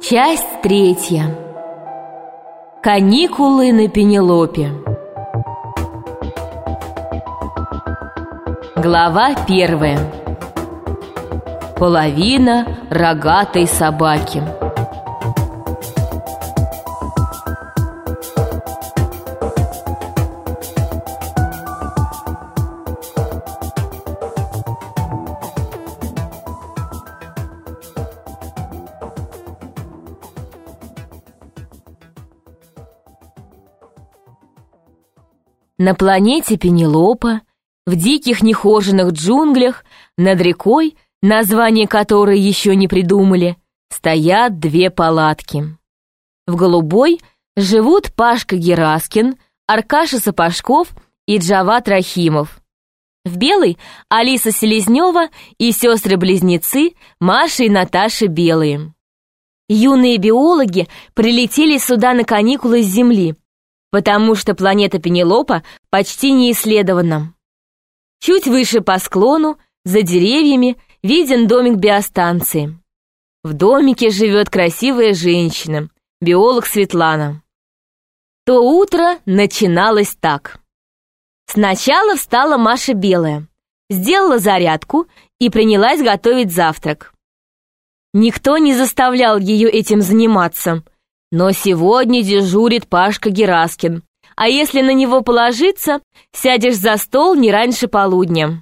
Часть 3. Каникулы на Пенелопе. Глава 1. Половина рогатой собаки. На планете Пенелопа, в диких нехоженных джунглях, над рекой, название которой еще не придумали, стоят 2 палатки. В голубой живут Пашка Гераскин, Аркаша Сапожков и Джавад Рахимов. В белой — Алиса Селезнева и сестры-близнецы Маша и Наташа Белые. Юные биологи прилетели сюда на каникулы с Земли, потому что планета Пенелопа почти не исследована. Чуть выше по склону, за деревьями, виден домик биостанции. В домике живет красивая женщина, биолог Светлана. То утро начиналось так. Сначала встала Маша Белая, сделала зарядку и принялась готовить завтрак. Никто не заставлял ее этим заниматься, но сегодня дежурит Пашка Гераскин, а если на него положиться, сядешь за стол не раньше полудня.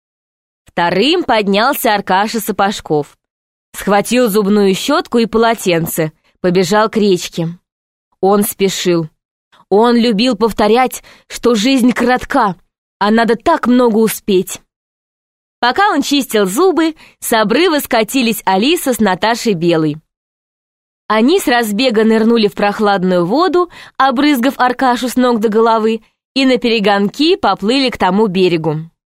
Вторым поднялся Аркаша Сапожков. Схватил зубную щетку и полотенце, побежал к речке. Он спешил. Он любил повторять, что жизнь коротка, а надо так много успеть. Пока он чистил зубы, с обрыва скатились Алиса с Наташей Белой. Они с разбега нырнули в прохладную воду, обрызгав Аркашу с ног до головы, и наперегонки поплыли к тому берегу.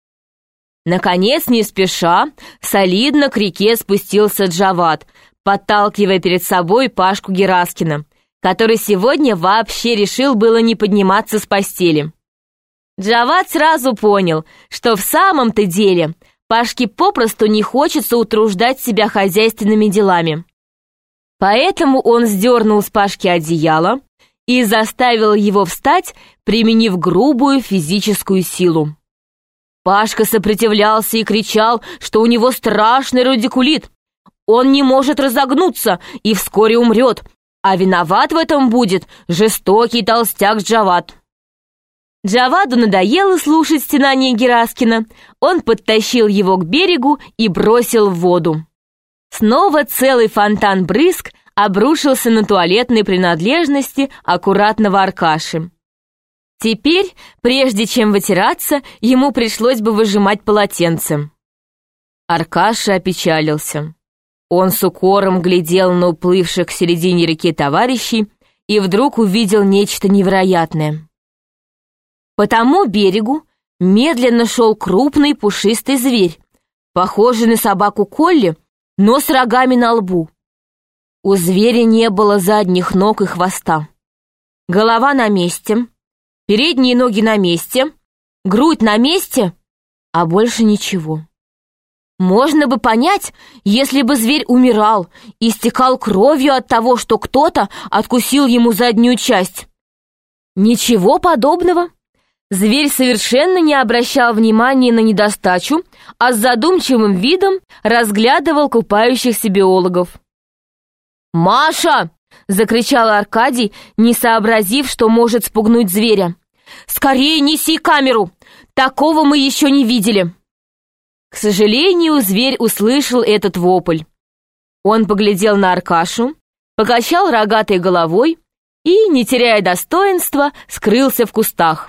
Наконец, не спеша, солидно к реке спустился Джавад, подталкивая перед собой Пашку Гераскина, который сегодня вообще решил было не подниматься с постели. Джавад сразу понял, что в самом-то деле Пашке попросту не хочется утруждать себя хозяйственными делами. Поэтому он сдернул с Пашки одеяло и заставил его встать, применив грубую физическую силу. Пашка сопротивлялся и кричал, что у него страшный радикулит. Он не может разогнуться и вскоре умрет, а виноват в этом будет жестокий толстяк Джавад. Джаваду надоело слушать стенания Гераскина. Он подтащил его к берегу и бросил в воду. Снова целый фонтан брызг обрушился на туалетные принадлежности аккуратного Аркаши. Теперь, прежде чем вытираться, ему пришлось бы выжимать полотенце. Аркаша опечалился. Он с укором глядел на уплывших к середине реки товарищей и вдруг увидел нечто невероятное. По тому берегу медленно шел крупный пушистый зверь, похожий на собаку Колли, но с рогами на лбу. У зверя не было задних ног и хвоста. Голова на месте, передние ноги на месте, грудь на месте, а больше ничего. Можно бы понять, если бы зверь умирал, истекал кровью от того, что кто-то откусил ему заднюю часть. Ничего подобного. Зверь совершенно не обращал внимания на недостачу, а с задумчивым видом разглядывал купающихся биологов. «Маша!» — закричал Аркадий, не сообразив, что может спугнуть зверя. «Скорее неси камеру! Такого мы еще не видели!» К сожалению, зверь услышал этот вопль. Он поглядел на Аркашу, покачал рогатой головой и, не теряя достоинства, скрылся в кустах.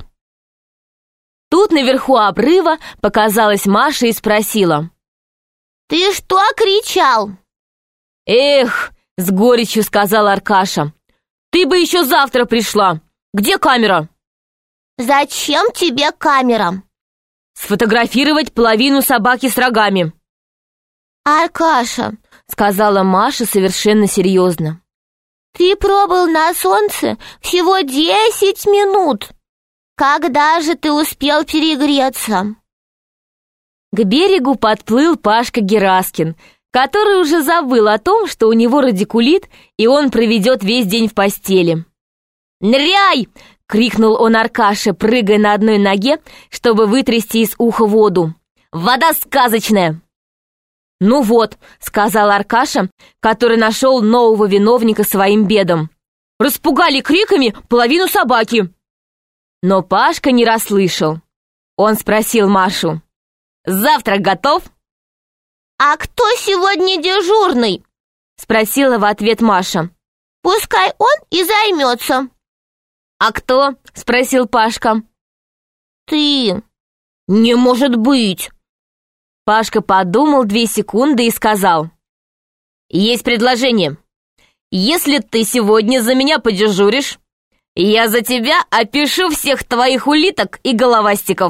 Тут наверху обрыва показалась Маша и спросила: «Ты что кричал?» «Эх!» — с горечью сказал Аркаша. «Ты бы еще завтра пришла! Где камера?» «Зачем тебе камера?» «Сфотографировать половину собаки с рогами». «Аркаша», — сказала Маша совершенно серьезно, «ты пробыл на солнце всего 10 минут. Когда же ты успел перегреться?» К берегу подплыл Пашка Гераскин, который уже забыл о том, что у него радикулит, и он проведет весь день в постели. «Ныряй!» — крикнул он Аркаше, прыгая на одной ноге, чтобы вытрясти из уха воду. «Вода сказочная!» «Ну вот», — сказал Аркаша, который нашел нового виновника своим бедам. «Распугали криками половину собаки». Но Пашка не расслышал. Он спросил Машу: «Завтрак готов?» «А кто сегодня дежурный?» — спросила в ответ Маша. «Пускай он и займется». «А кто?» — спросил Пашка. «Ты». «Не может быть!» Пашка подумал 2 секунды и сказал: «Есть предложение. Если ты сегодня за меня подежуришь, я за тебя опишу всех твоих улиток и головастиков».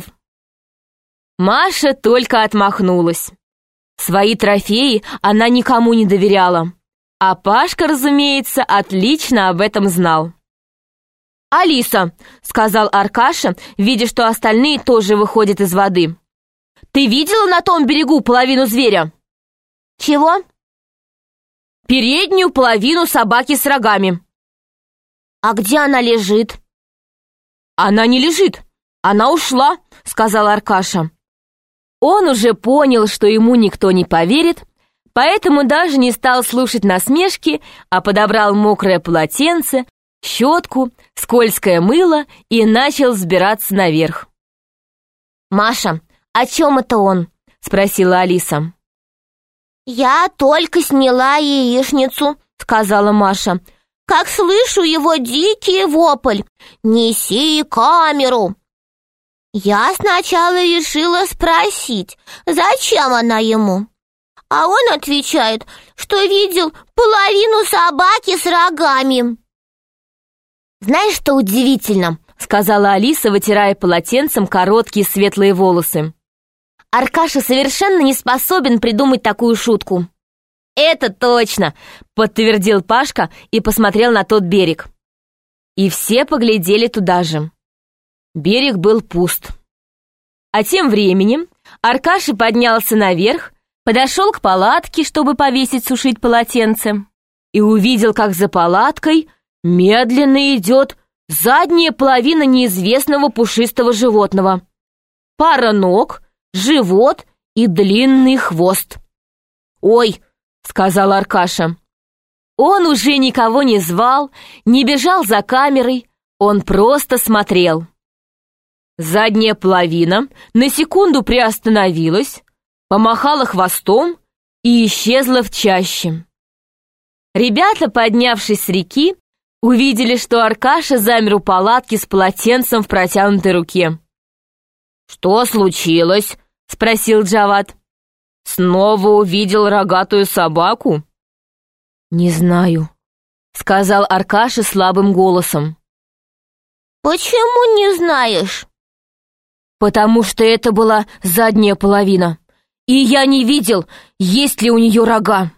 Маша только отмахнулась. Свои трофеи она никому не доверяла, а Пашка, разумеется, отлично об этом знал. «Алиса», — сказал Аркаша, видя, что остальные тоже выходят из воды, «ты видела на том берегу половину зверя?» «Чего?» «Переднюю половину собаки с рогами». «А где она лежит?» «Она не лежит, она ушла», — сказал Аркаша. Он уже понял, что ему никто не поверит, поэтому даже не стал слушать насмешки, а подобрал мокрое полотенце, щетку, скользкое мыло и начал взбираться наверх. «Маша, о чем это он?» — спросила Алиса. «Я только сняла яичницу», — сказала Маша. «Как слышу его дикий вопль: неси камеру!» Я сначала решила спросить, зачем она ему. А он отвечает, что видел половину собаки с рогами. «Знаешь, что удивительно?» — сказала Алиса, вытирая полотенцем короткие светлые волосы. «Аркаша совершенно не способен придумать такую шутку». «Это точно!» — подтвердил Пашка и посмотрел на тот берег. И все поглядели туда же. Берег был пуст. А тем временем Аркаша поднялся наверх, подошел к палатке, чтобы повесить сушить полотенце, и увидел, как за палаткой медленно идет задняя половина неизвестного пушистого животного. Пара ног, живот и длинный хвост. «Ой!» — сказал Аркаша. Он уже никого не звал, не бежал за камерой, он просто смотрел. Задняя половина на секунду приостановилась, помахала хвостом и исчезла в чаще. Ребята, поднявшись с реки, увидели, что Аркаша замер у палатки с полотенцем в протянутой руке. «Что случилось?» — спросил Джавад. «Снова увидел рогатую собаку?» «Не знаю», — сказал Аркаша слабым голосом. «Почему не знаешь?» «Потому что это была задняя половина, и я не видел, есть ли у нее рога».